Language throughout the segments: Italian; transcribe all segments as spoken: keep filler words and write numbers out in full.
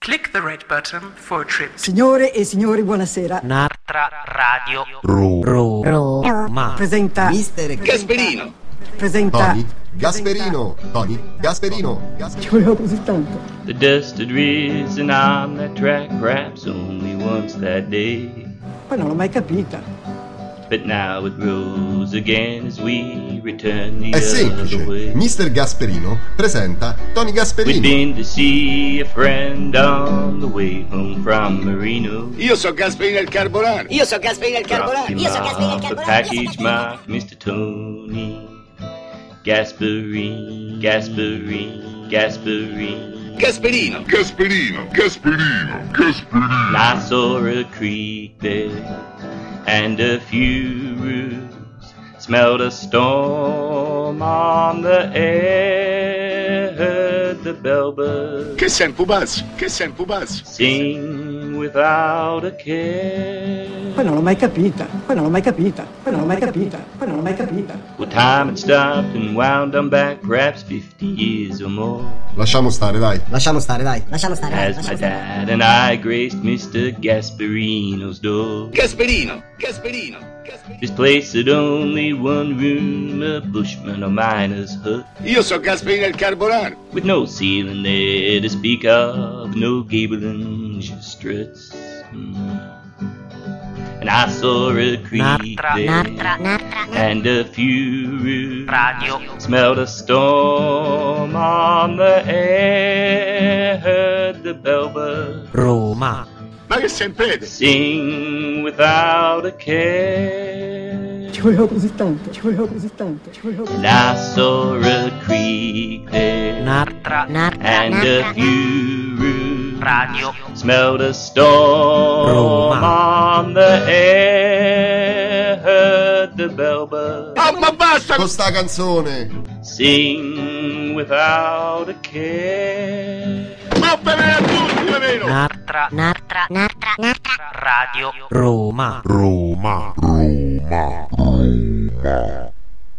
Click the red button for a trip. Signore e signori, buonasera. Nartra Radio Ro- Ro- Ro- Roma Presenta Mister Gasperino. Presenta Tony Gasperino. Tony Gasperino. Ci volevo così tanto. The dust had risen on that track, perhaps only once that day. Poi non l'ho mai capita. But now it rose again as we return the È semplice. other way. mister Gasperino presenta Tony We'd Gasperino. been to see a friend on the way home from Marino. Io so Gasperino il Carbonaro. Io so Gasperino il Dropped Carbonaro. him Io so Gasperino il off a Carbonaro. package marked mister Tony Gasparini, Gasparini, Gasparini. Gasperino. Gasperino, Gasperino, Gasperino. I saw a creek there and a few roofs, smelled a storm on the air, heard the bellbird Che sei un pupazzo? Che sei un pupazzo? sing without a care. Poi non l'ho mai capita. Poi non l'ho mai capita. Poi non l'ho mai capita. Poi non l'ho mai capita. Well, time had stopped and wound on back, perhaps fifty years or more, Lasciamo stare, dai. Lasciamo stare, dai. Lasciamo stare. dai, as my lasciamo stare. dad and I graced mister Gasparino's door. Gasperino. Gasperino. Gasperino. This place had only one room, a bushman or miner's hut, Io so Gasperino il Carbonaro. with no ceiling there to speak of, no gable and struts. Mm. And I saw a creek Nartra there Nartra Nartra and a few roofs, Radio smelled a storm on the air, heard the bellbird Roma Ma che sei in prete? sing without a care. Ci volevo così tanto. Ci volevo così tanto. Ci volevo così And I saw a creek there Nartra Nartra and a Nartra few roofs, Radio smelled a storm Roma. on the air, heard the bellbird Oh, ma basta! Con sta canzone. sing without a care. Ma bene a tutti, almeno! Nartra Nartra Nartra Nartra Radio Roma Roma, Roma, Roma.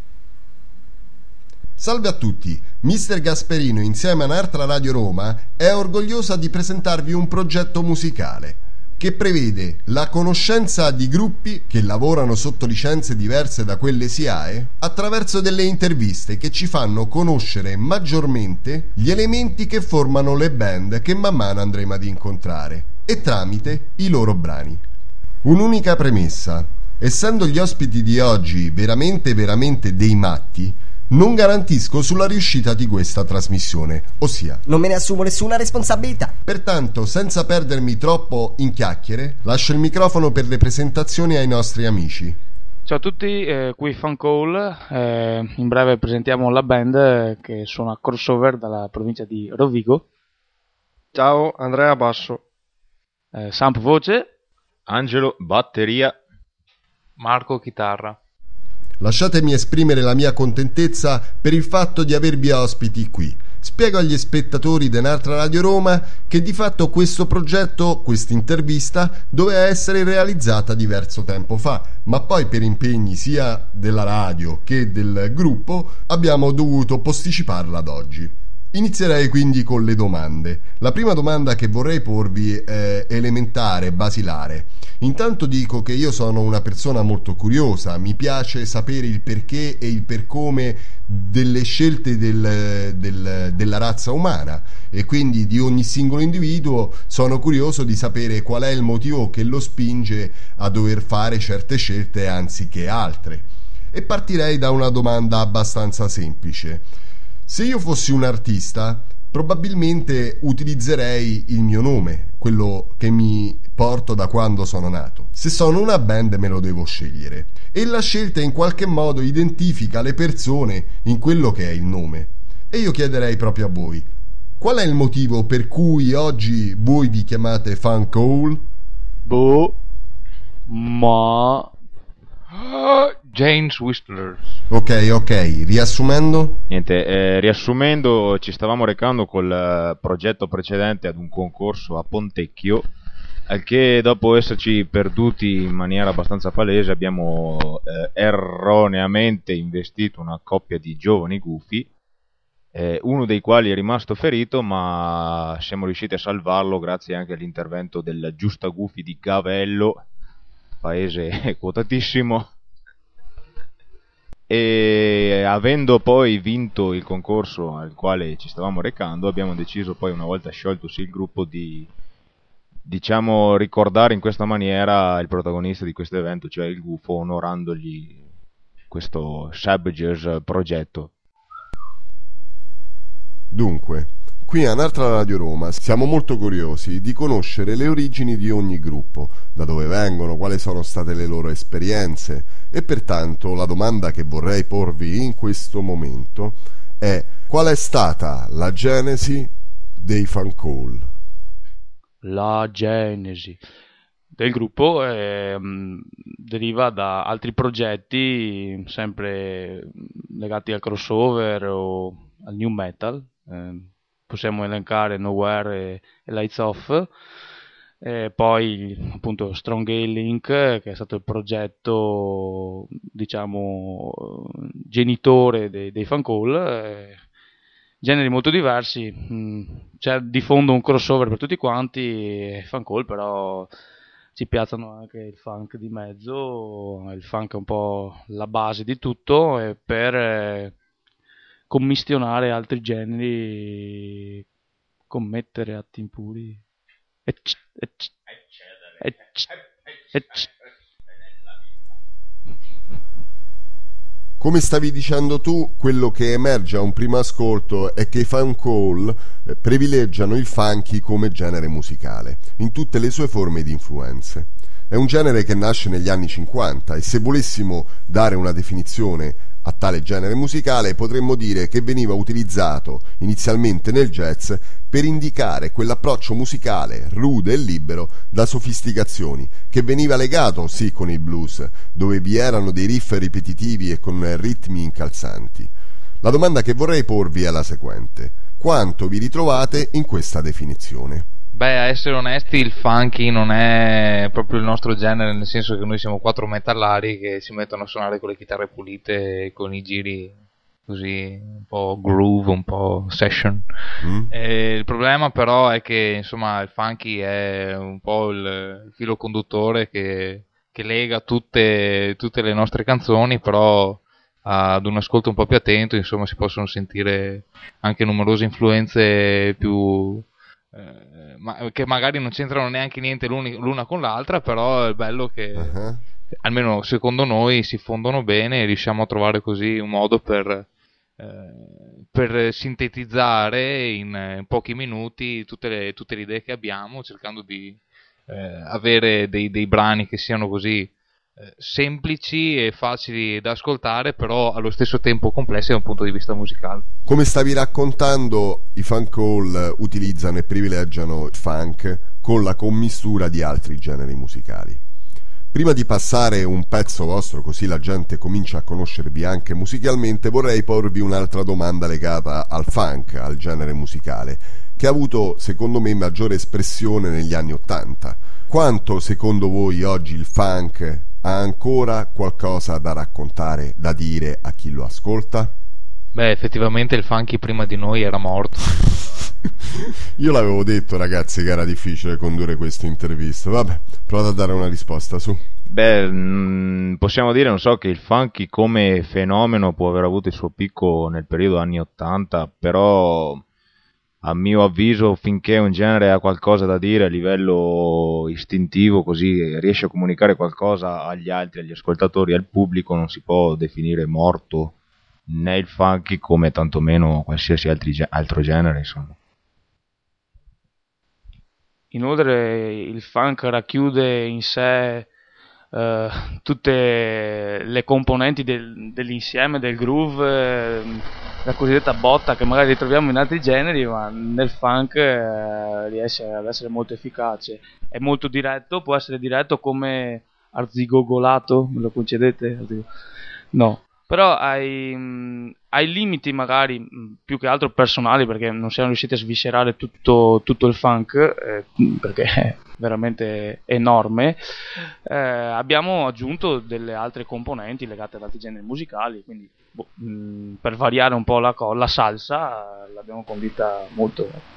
Salve a tutti. mister Gasperino insieme a Nartra Radio Roma è orgogliosa di presentarvi un progetto musicale che prevede la conoscenza di gruppi che lavorano sotto licenze diverse da quelle S I A E attraverso delle interviste che ci fanno conoscere maggiormente gli elementi che formano le band che man mano andremo ad incontrare e tramite i loro brani. Un'unica premessa: essendo gli ospiti di oggi veramente veramente dei matti, non garantisco sulla riuscita di questa trasmissione, ossia Non me ne assumo nessuna responsabilità. pertanto, senza perdermi troppo in chiacchiere, lascio il microfono per le presentazioni ai nostri amici. Ciao a tutti, eh, qui Fan Call, eh, in breve presentiamo la band eh, che suona crossover dalla provincia di Rovigo. Ciao, Andrea Basso. eh, Samp voce, Angelo batteria. Marco chitarra. Lasciatemi esprimere la mia contentezza per il fatto di avervi ospiti qui. Spiego agli spettatori di Nartra Radio Roma che di fatto questo progetto, questa intervista, doveva essere realizzata diverso tempo fa, ma poi per impegni sia della radio che del gruppo abbiamo dovuto posticiparla ad oggi. Inizierei quindi con le domande. La prima domanda che vorrei porvi è elementare, basilare. Intanto dico che io sono una persona molto curiosa, mi piace sapere il perché e il per come delle scelte del, del, della razza umana e quindi di ogni singolo individuo. Sono curioso di sapere qual è il motivo che lo spinge a dover fare certe scelte anziché altre. E partirei da una domanda abbastanza semplice. Se io fossi un artista, probabilmente utilizzerei il mio nome, quello che mi porto da quando sono nato. Se sono una band me lo devo scegliere. E la scelta in qualche modo identifica le persone in quello che è il nome. E io chiederei proprio a voi: qual è il motivo per cui oggi voi vi chiamate Fan Call? Boh, ma... James Whistler. Ok, ok, riassumendo? Niente, eh, riassumendo, ci stavamo recando col eh, progetto precedente ad un concorso a Pontecchio, al che dopo esserci perduti in maniera abbastanza palese abbiamo eh, erroneamente investito una coppia di giovani gufi eh, uno dei quali è rimasto ferito, ma siamo riusciti a salvarlo grazie anche all'intervento del Giustagufi di Gavello, paese quotatissimo. E avendo poi vinto il concorso al quale ci stavamo recando, abbiamo deciso poi, una volta scioltosi il gruppo, di diciamo ricordare in questa maniera il protagonista di questo evento, cioè il Gufo, onorandogli questo Savages progetto. Dunque, qui a Nartra Radio Roma siamo molto curiosi di conoscere le origini di ogni gruppo, da dove vengono, quali sono state le loro esperienze, e pertanto la domanda che vorrei porvi in questo momento è: qual è stata la genesi dei Fancall? La genesi del gruppo eh, deriva da altri progetti sempre legati al crossover o al new metal. Eh, possiamo elencare Nowhere e, e Lights Off, e poi appunto Strong Ale Link, che è stato il progetto, diciamo, genitore dei, dei Fancall. Eh, generi molto diversi, c'è di fondo un crossover per tutti quanti, e Fancall però ci piazzano anche il funk di mezzo. Il funk è un po' la base di tutto, e per eh, commistionare altri generi, commettere atti impuri, ecc, ecc, ecc, ecc. Come stavi dicendo tu, quello che emerge a un primo ascolto è che i Fancall eh, privilegiano il funky come genere musicale, in tutte le sue forme ed influenze. È un genere che nasce negli anni cinquanta, e se volessimo dare una definizione a tale genere musicale potremmo dire che veniva utilizzato inizialmente nel jazz per indicare quell'approccio musicale rude e libero da sofisticazioni, che veniva legato sì con il blues, dove vi erano dei riff ripetitivi e con ritmi incalzanti. La domanda che vorrei porvi è la seguente: quanto vi ritrovate in questa definizione? Beh, a essere onesti, il funky non è proprio il nostro genere, nel senso che noi siamo quattro metallari che si mettono a suonare con le chitarre pulite e con i giri così un po' groove, un po' session. Mm. E il problema però è che insomma il funky è un po' il, il filo conduttore che, che lega tutte, tutte le nostre canzoni, però ad un ascolto un po' più attento insomma si possono sentire anche numerose influenze più eh, ma, che magari non c'entrano neanche niente l'una con l'altra, però è bello che uh-huh. almeno secondo noi si fondono bene e riusciamo a trovare così un modo per Eh, per sintetizzare in, in pochi minuti tutte le, tutte le idee che abbiamo, cercando di eh, avere dei, dei brani che siano così eh, semplici e facili da ascoltare, però allo stesso tempo complessi da un punto di vista musicale. Come stavi raccontando, i Fancall utilizzano e privilegiano il funk con la commistura di altri generi musicali. Prima di passare un pezzo vostro, così la gente comincia a conoscervi anche musicalmente, vorrei porvi un'altra domanda legata al funk, al genere musicale, che ha avuto, secondo me, maggiore espressione negli anni Ottanta. Quanto, secondo voi, oggi il funk ha ancora qualcosa da raccontare, da dire a chi lo ascolta? Beh, effettivamente il funky prima di noi era morto. Io l'avevo detto, ragazzi, che era difficile condurre questa intervista. Vabbè, provate a dare una risposta, su. Beh, mh, possiamo dire, non so, che il funky come fenomeno può aver avuto il suo picco nel periodo anni ottanta, però a mio avviso finché un genere ha qualcosa da dire a livello istintivo, così riesce a comunicare qualcosa agli altri, agli ascoltatori, al pubblico, non si può definire morto né il funky come tantomeno qualsiasi altri, altro genere, insomma. Inoltre il funk racchiude in sé uh, tutte le componenti del, dell'insieme del groove, eh, la cosiddetta botta che magari ritroviamo in altri generi, ma nel funk eh, riesce ad essere molto efficace. È molto diretto, può essere diretto come arzigogolato, me lo concedete? No. Però hai, mh, hai limiti magari mh, più che altro personali, perché non siamo riusciti a sviscerare tutto, tutto il funk, eh, perché veramente enorme, eh, abbiamo aggiunto delle altre componenti legate ad altri generi musicali, quindi boh, mh, per variare un po' la, co- la salsa eh, l'abbiamo condita molto.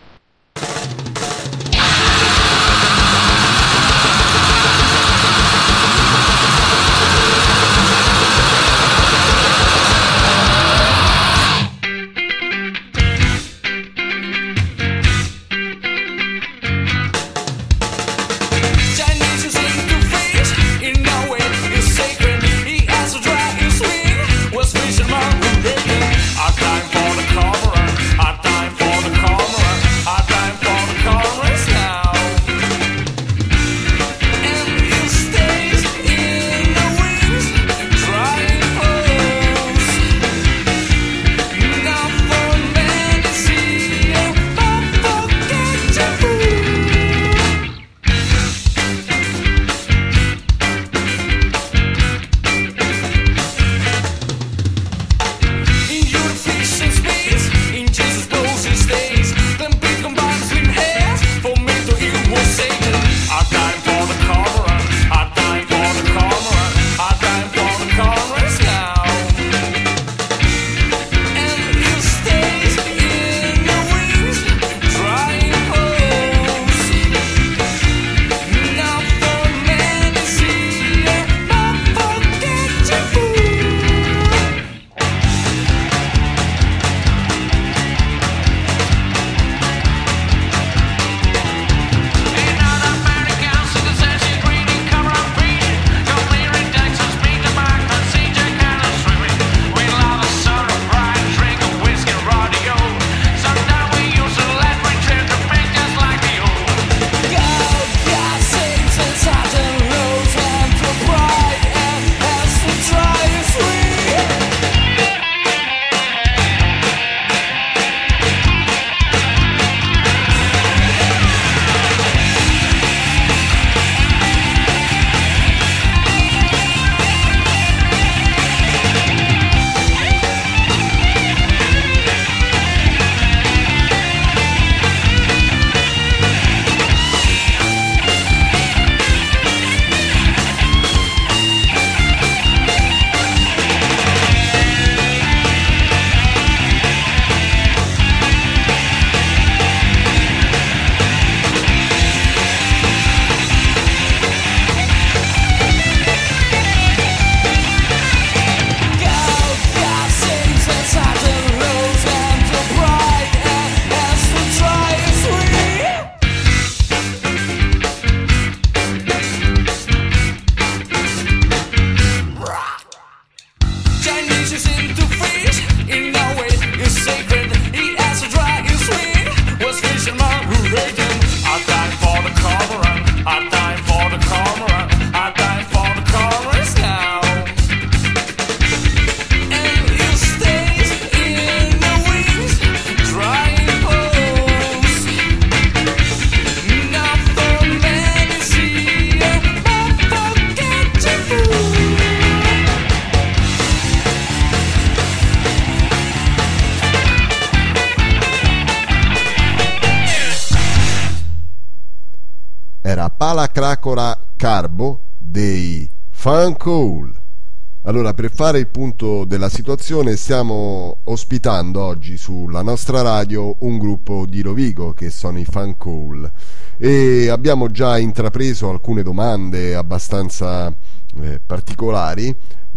Palacracora Carbo dei Funkool. Allora, per fare il punto della situazione, stiamo ospitando oggi sulla nostra radio un gruppo di Rovigo che sono i Funkool e abbiamo già intrapreso alcune domande abbastanza eh, particolari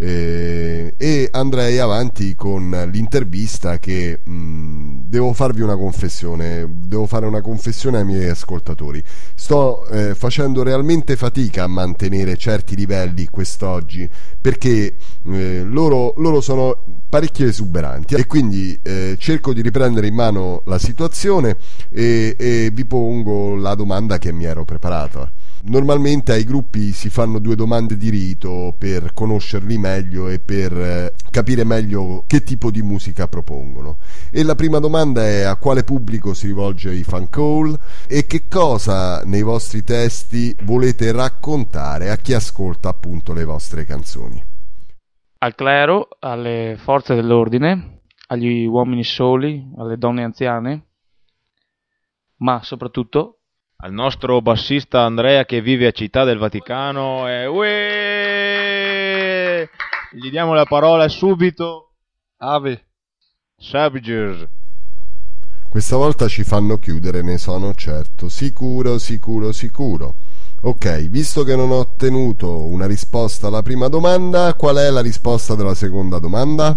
eh, e andrei avanti con l'intervista che mh, devo farvi una confessione, devo fare una confessione ai miei ascoltatori. Sto eh, facendo realmente fatica a mantenere certi livelli quest'oggi perché eh, loro, loro sono parecchio esuberanti e quindi eh, cerco di riprendere in mano la situazione e, e vi pongo la domanda che mi ero preparata. Normalmente ai gruppi si fanno due domande di rito per conoscerli meglio e per eh, capire meglio che tipo di musica propongono. E la prima domanda è: a quale pubblico si rivolge i Funkool e che cosa nei vostri testi volete raccontare a chi ascolta appunto le vostre canzoni? Al clero, alle forze dell'ordine, agli uomini soli, alle donne anziane, ma soprattutto al nostro bassista Andrea che vive a Città del Vaticano e uè! Gli diamo la parola subito. Ave Subjers. Questa volta ci fanno chiudere, ne sono certo. Sicuro, sicuro, sicuro. Ok, visto che non ho ottenuto una risposta alla prima domanda, qual è la risposta della seconda domanda?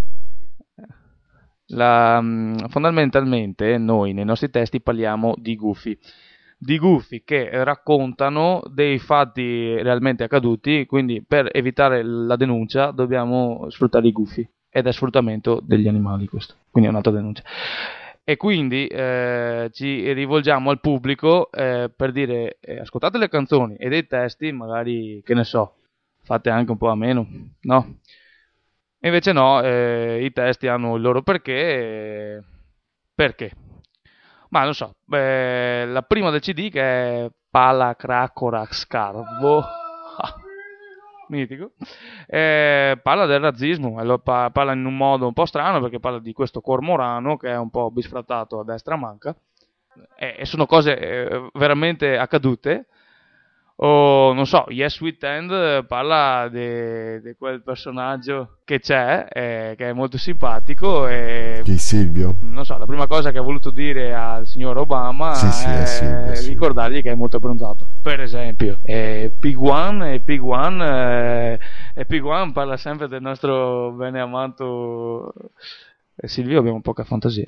La, fondamentalmente noi nei nostri testi parliamo di gufi, di gufi che raccontano dei fatti realmente accaduti, quindi per evitare la denuncia dobbiamo sfruttare i gufi, ed è sfruttamento degli animali questo, quindi è un'altra denuncia. E quindi eh, ci rivolgiamo al pubblico eh, per dire eh, ascoltate le canzoni e dei testi, magari, che ne so, fate anche un po' a meno, no? E invece no, eh, i testi hanno il loro perché, eh, perché? Ma non so, eh, la prima del C D che è Pala Cracora Scarvo, mitico, eh, parla del razzismo, e parla in un modo un po' strano perché parla di questo cormorano che è un po' bisfrattato a destra manca, e, e sono cose eh, veramente accadute. O non so, Yes We Tend parla di quel personaggio che c'è, eh, che è molto simpatico e Chi, Silvio? Non so, la prima cosa che ha voluto dire al signor Obama sì, sì, è, è Silvio, sì. ricordargli che è molto abbronzato. Per esempio, eh, Pig One e Pig One eh, e Pig One parla sempre del nostro bene amato eh, Silvio, abbiamo poca fantasia,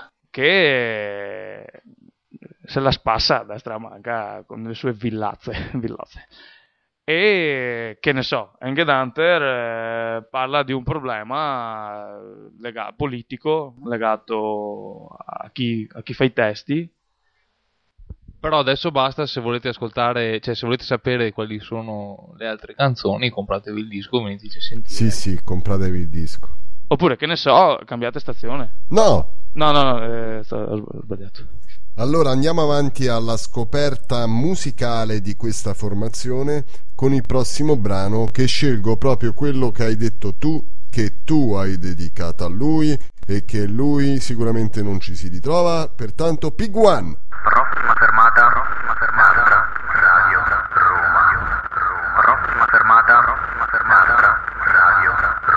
che se la spassa a destra manca con le sue villazze, villazze. E che ne so, Enged Hunter eh, parla di un problema lega- politico legato a chi, a chi fa i testi. Però adesso basta, se volete ascoltare, cioè se volete sapere quali sono le altre canzoni, compratevi il disco, veniteci a sentire. Sì, sì, compratevi il disco. Oppure, che ne so, cambiate stazione. No! No, no, no, eh, ho sbagliato. Allora andiamo avanti alla scoperta musicale di questa formazione con il prossimo brano, che scelgo proprio quello che hai detto tu, che tu hai dedicato a lui e che lui sicuramente non ci si ritrova, pertanto Pig One. Prossima fermata, prossima fermata, Radio Roma. Prossima fermata, prossima fermata, Radio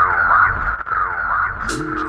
Roma.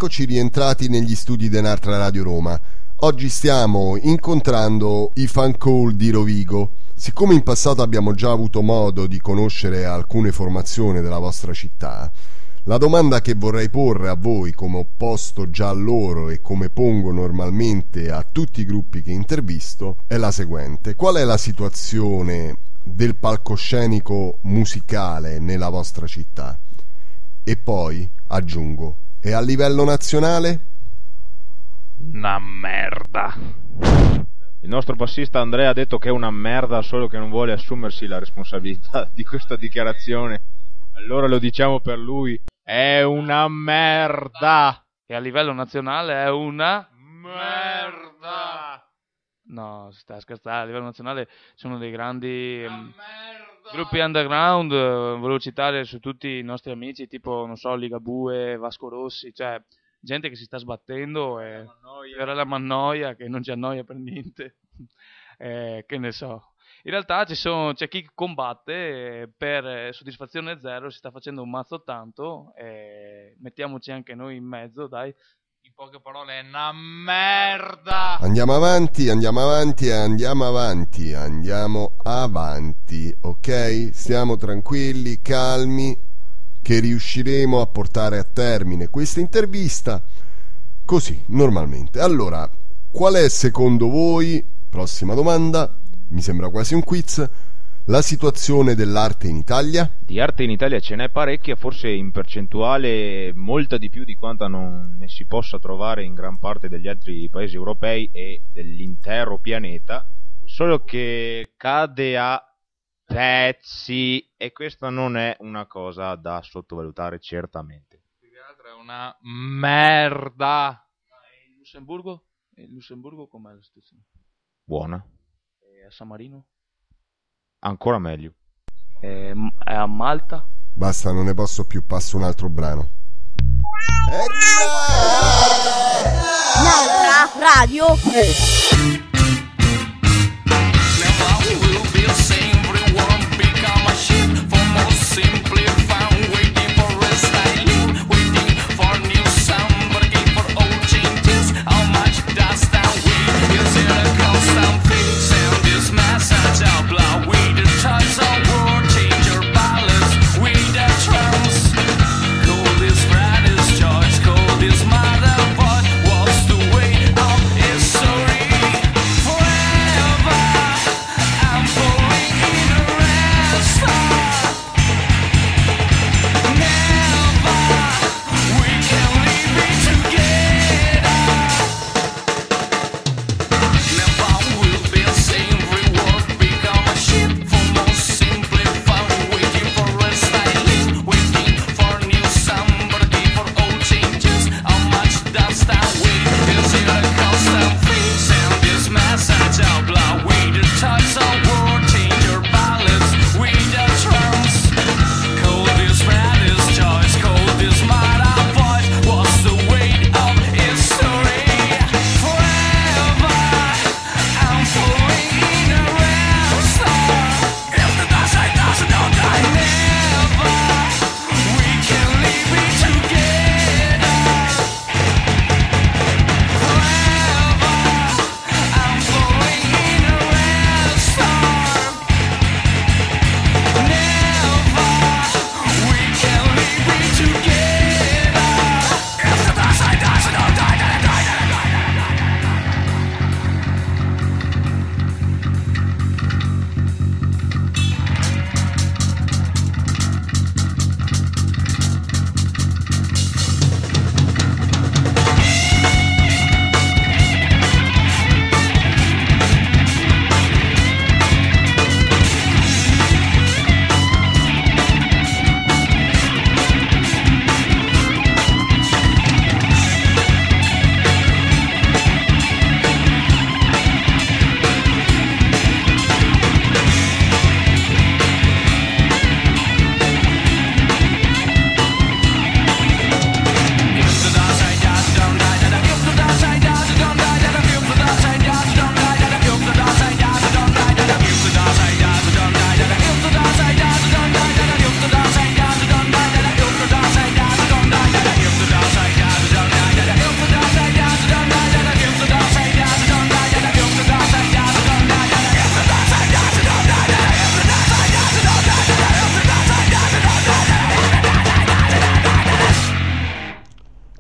eccoci rientrati negli studi di Nartra Radio Roma. Oggi stiamo incontrando i fan call di Rovigo. Siccome in passato abbiamo già avuto modo di conoscere alcune formazioni della vostra città, la domanda che vorrei porre a voi, come ho posto già a loro e come pongo normalmente a tutti i gruppi che intervisto, è la seguente: qual è la situazione del palcoscenico musicale nella vostra città? E poi aggiungo, e a livello nazionale? Una merda. Il nostro bassista Andrea ha detto che è una merda, solo che non vuole assumersi la responsabilità di questa dichiarazione. Allora lo diciamo per lui, è una merda. E a livello nazionale è una merda. No, si sta scherzando, a livello nazionale sono dei grandi um, gruppi underground, uh, volevo citare su tutti i nostri amici, tipo, non so, Ligabue, Vasco Rossi, cioè gente che si sta sbattendo e per la mannoia, che non ci annoia per niente, eh, che ne so. In realtà ci sono, c'è chi combatte eh, per eh, soddisfazione zero, si sta facendo un mazzo tanto, eh, mettiamoci anche noi in mezzo, dai. In poche parole è una merda. Andiamo avanti, andiamo avanti, andiamo avanti, andiamo avanti, ok? Stiamo tranquilli, calmi, che riusciremo a portare a termine questa intervista così, normalmente. Allora, qual è secondo voi, prossima domanda, mi sembra quasi un quiz, la situazione dell'arte in Italia? Di arte in Italia ce n'è parecchia, forse in percentuale molta di più di quanta non ne si possa trovare in gran parte degli altri paesi europei e dell'intero pianeta, solo che cade a pezzi, e questa non è una cosa da sottovalutare certamente. Più che altro è una merda. Il Lussemburgo? Il Lussemburgo com'è la situazione? Buona. E a San Marino? Ancora meglio. E è a Malta? Basta, non ne posso più, passo un altro brano. Nartra Radio. This mother, but what's the way of history?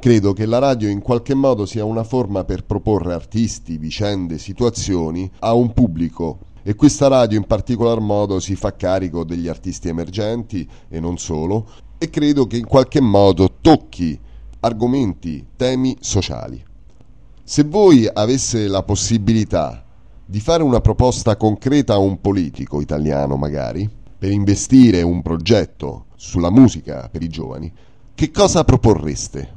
Credo che la radio in qualche modo sia una forma per proporre artisti, vicende, situazioni a un pubblico, e questa radio in particolar modo si fa carico degli artisti emergenti e non solo, e credo che in qualche modo tocchi argomenti, temi sociali. Se voi avesse la possibilità di fare una proposta concreta a un politico italiano magari, per investire un progetto sulla musica per i giovani, che cosa proporreste?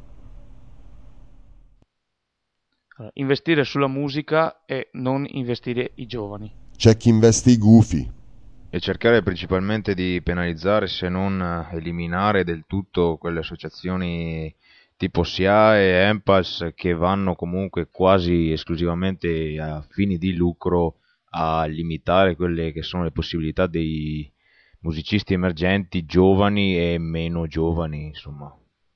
Investire sulla musica e non investire i giovani. C'è chi investe i gufi. E cercare principalmente di penalizzare, se non eliminare del tutto, quelle associazioni tipo S I A e Empass che vanno comunque quasi esclusivamente a fini di lucro a limitare quelle che sono le possibilità dei musicisti emergenti, giovani e meno giovani, insomma.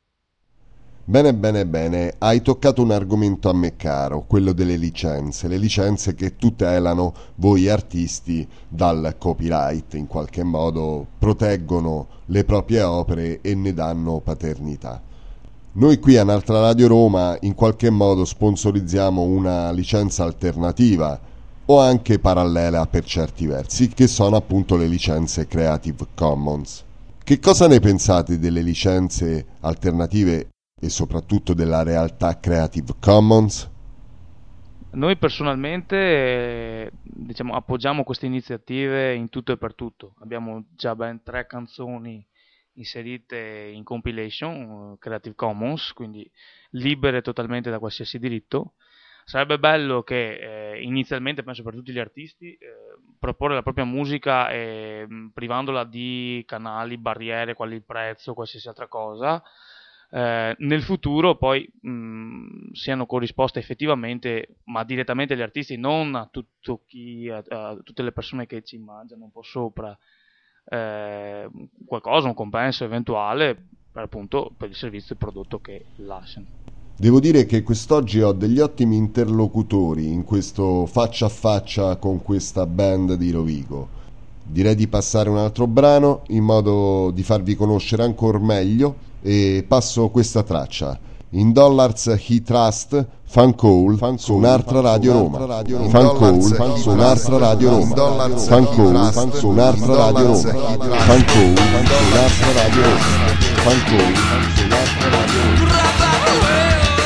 Bene, bene, bene, hai toccato un argomento a me caro, quello delle licenze, le licenze che tutelano voi artisti dal copyright, in qualche modo proteggono le proprie opere e ne danno paternità. Noi qui a Un'altra Radio Roma in qualche modo sponsorizziamo una licenza alternativa o anche parallela per certi versi, che sono appunto le licenze Creative Commons. Che cosa ne pensate delle licenze alternative e soprattutto della realtà Creative Commons? Noi personalmente eh, diciamo, appoggiamo queste iniziative in tutto e per tutto. Abbiamo già ben tre canzoni inserite in compilation Creative Commons, quindi libere totalmente da qualsiasi diritto. Sarebbe bello che eh, inizialmente, penso per tutti gli artisti, eh, proporre la propria musica e mh, privandola di canali, barriere, quali il prezzo, qualsiasi altra cosa. Eh, nel futuro poi mh, siano corrisposte effettivamente, ma direttamente agli artisti, non a tutto chi, a, a tutte le persone che ci mangiano un po' sopra eh, qualcosa, un compenso eventuale per, appunto, per il servizio e il prodotto che lasciano. Devo dire che quest'oggi ho degli ottimi interlocutori in questo faccia a faccia con questa band di Rovigo. Direi di passare un altro brano in modo di farvi conoscere ancora meglio, e passo questa traccia In Dollars He Trust, Funcool su Un'altra Radio Roma. Funcool su Un'altra Radio Roma. Funcool su Un'altra Radio Roma. Funcool su Un'altra Radio Roma. Funcool su Un'altra Radio Roma.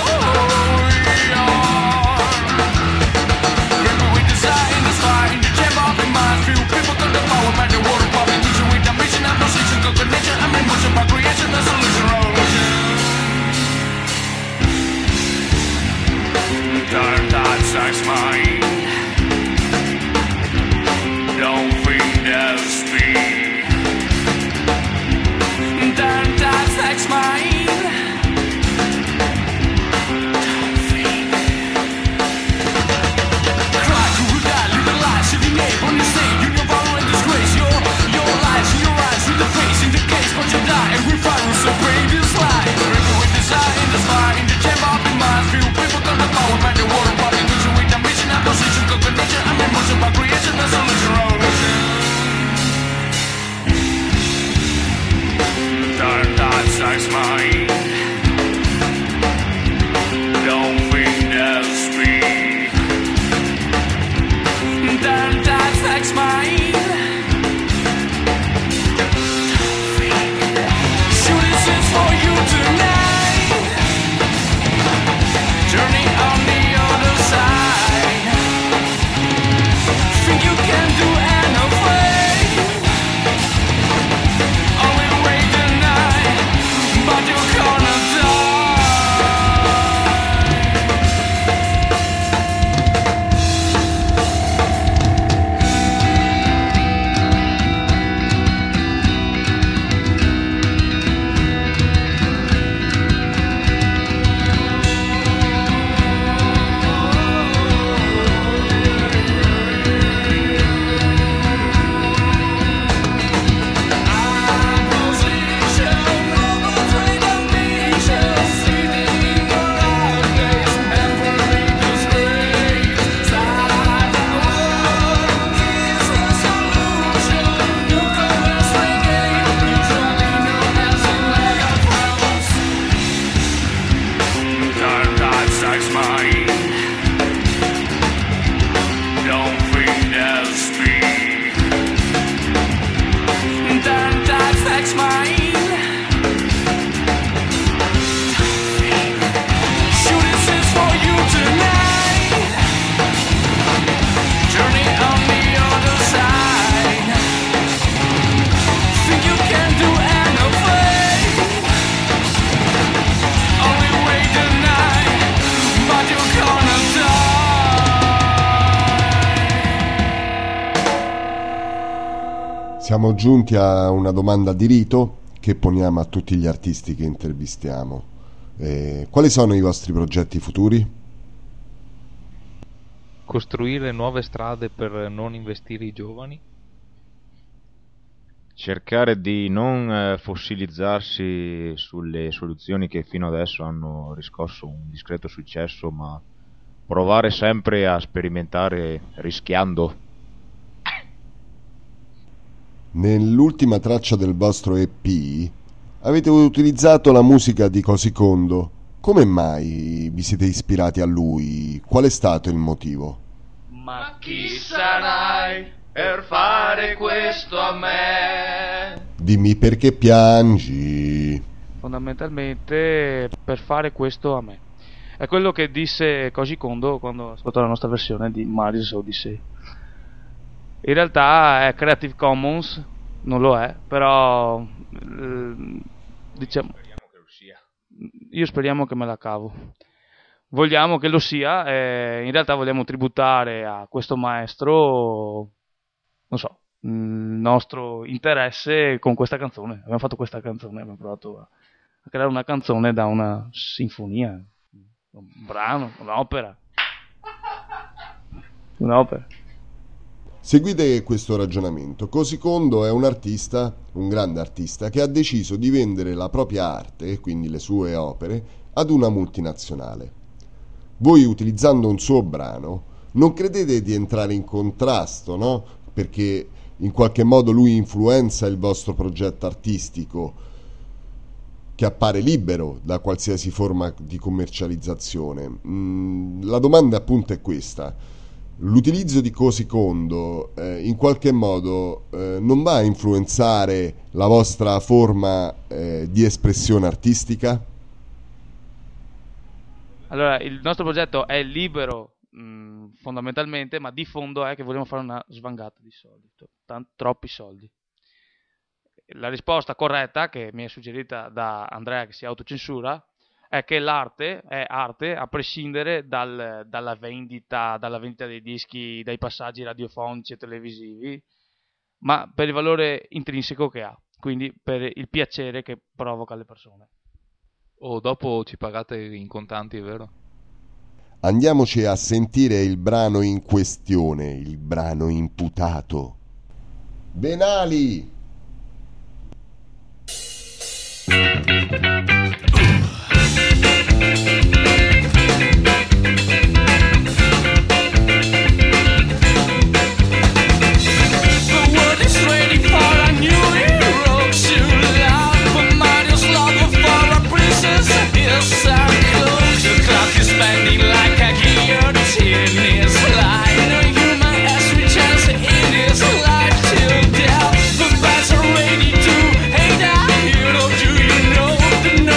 Dark thoughts sex mine. Don't think that's me. Dark thoughts sex mine. Siamo giunti a una domanda di rito che poniamo a tutti gli artisti che intervistiamo. Eh, quali sono i vostri progetti futuri? Costruire nuove strade per non investire i giovani. Cercare di non eh, fossilizzarsi sulle soluzioni che fino adesso hanno riscosso un discreto successo, ma provare sempre a sperimentare rischiando. Nell'ultima traccia del vostro E P avete utilizzato la musica di Cosi Kondo. Come mai vi siete ispirati a lui? Qual è stato il motivo? Ma chi sarai per fare questo a me? Dimmi perché piangi. Fondamentalmente per fare questo a me. È quello che disse Koji Kondo quando ascoltò la nostra versione di Mario's Odyssey. In realtà è Creative Commons, non lo è, però eh, diciamo, Speriamo che lo sia. io speriamo che me la cavo. Vogliamo che lo sia, eh, in realtà vogliamo tributare a questo maestro, non so, il nostro interesse con questa canzone. Abbiamo fatto questa canzone, abbiamo provato a, a creare una canzone da una sinfonia, un brano, un'opera. Un'opera. Seguite questo ragionamento. Cosi Kondo è un artista, un grande artista, che ha deciso di vendere la propria arte, quindi le sue opere, ad una multinazionale. Voi, utilizzando un suo brano, non credete di entrare in contrasto, no? Perché in qualche modo lui influenza il vostro progetto artistico, che appare libero da qualsiasi forma di commercializzazione. Mm, la domanda appunto è questa. L'utilizzo di Cosi Kondo eh, in qualche modo eh, non va a influenzare la vostra forma eh, di espressione artistica? Allora, il nostro progetto è libero mh, fondamentalmente, ma di fondo è che vogliamo fare una svangata di soldi, Tant- troppi soldi. La risposta corretta, che mi è suggerita da Andrea, che si autocensura, è che l'arte è arte a prescindere dal, dalla vendita, dalla vendita dei dischi, dai passaggi radiofonici e televisivi, ma per il valore intrinseco che ha, quindi per il piacere che provoca alle persone. O dopo ci pagate in contanti, è vero? Andiamoci a sentire il brano in questione, il brano imputato. Benali! The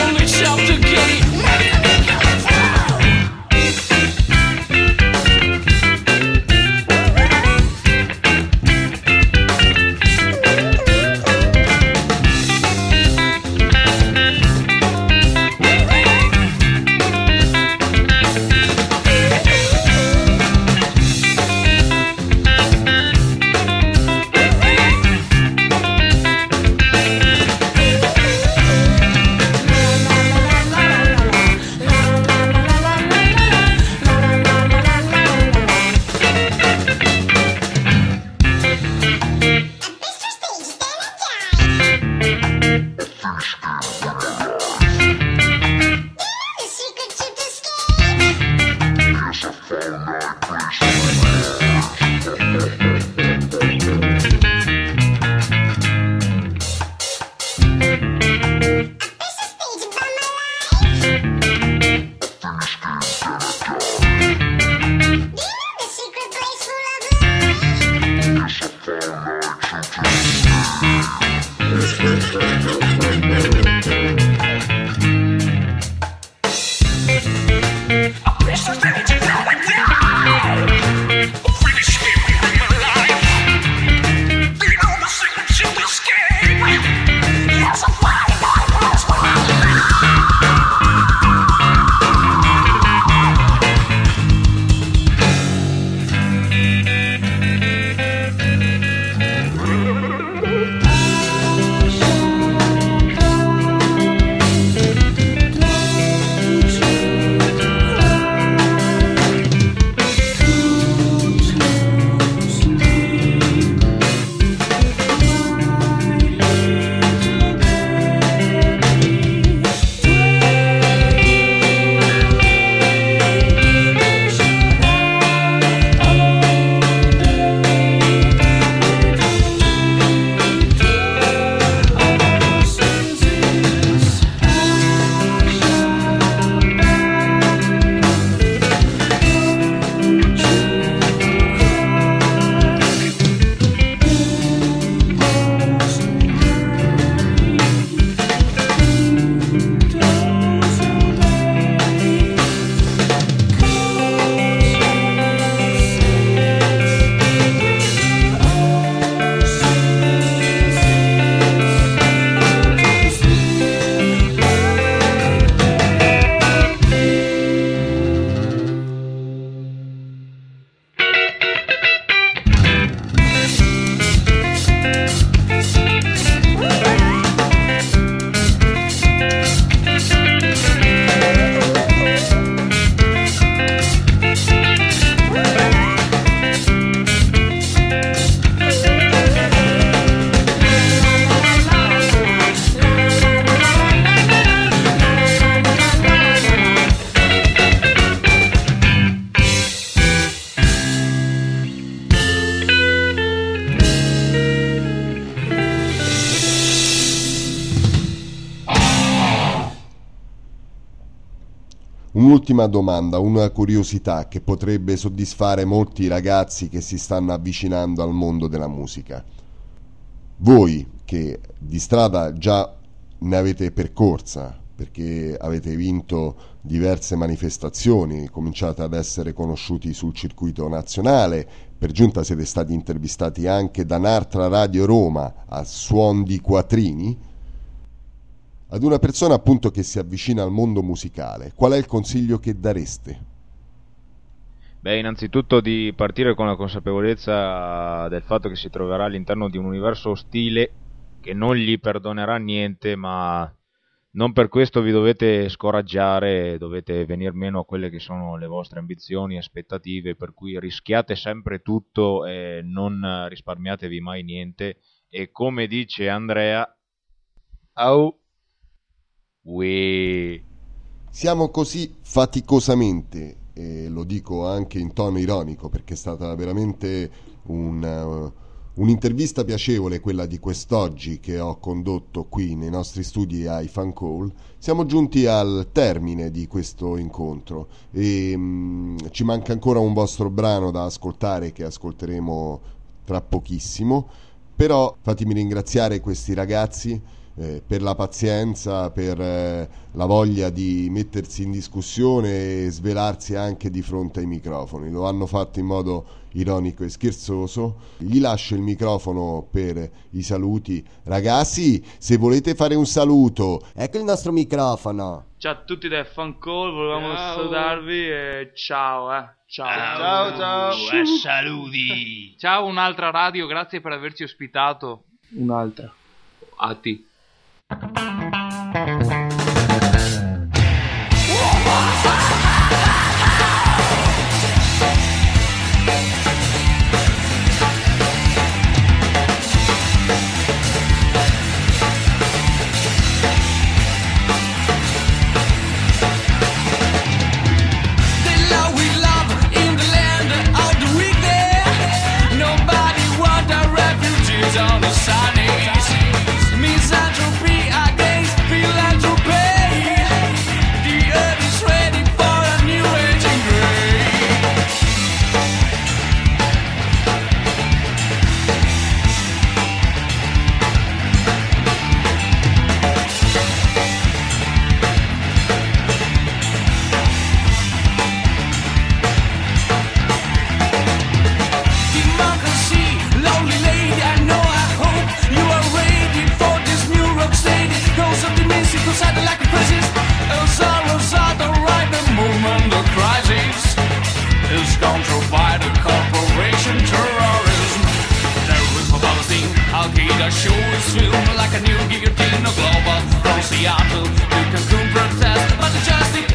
Un'ultima domanda, una curiosità che potrebbe soddisfare molti ragazzi che si stanno avvicinando al mondo della musica. Voi che di strada già ne avete percorsa, perché avete vinto diverse manifestazioni, cominciate ad essere conosciuti sul circuito nazionale, per giunta siete stati intervistati anche da Nartra Radio Roma a Suon di Quattrini. Ad una persona appunto che si avvicina al mondo musicale, qual è il consiglio che dareste? Beh, innanzitutto di partire con la consapevolezza del fatto che si troverà all'interno di un universo ostile che non gli perdonerà niente, ma non per questo vi dovete scoraggiare, dovete venir meno a quelle che sono le vostre ambizioni e aspettative, per cui rischiate sempre tutto e non risparmiatevi mai niente. E come dice Andrea, au, we. Siamo così faticosamente, e lo dico anche in tono ironico perché è stata veramente un... Uh, Un'intervista piacevole, quella di quest'oggi, che ho condotto qui nei nostri studi ai Fan Call. Siamo giunti al termine di questo incontro e mh, ci manca ancora un vostro brano da ascoltare che ascolteremo tra pochissimo, però fatemi ringraziare questi ragazzi eh, per la pazienza, per eh, la voglia di mettersi in discussione e svelarsi anche di fronte ai microfoni. Lo hanno fatto in modo ironico e scherzoso. Gli lascio il microfono per i saluti. Ragazzi, se volete fare un saluto, ecco il nostro microfono. Ciao a tutti dai Fan Call, volevamo ciao. salutarvi e ciao eh. Ciao. Ciao ciao. E saluti. Ciao un'altra radio, grazie per averci ospitato. Un'altra. A ti. On the Sundays, misanthropy against philanthropy. The earth is ready for a new age in grey. Democracy, lonely lady, I know. Society like a crisis, El Salvador, right, the movement, the crisis is controlled by the corporation terrorism. Terrorism for Palestine, Al-Qaeda show its film like a new guillotine, a global from Seattle to Cancun protest, but the justice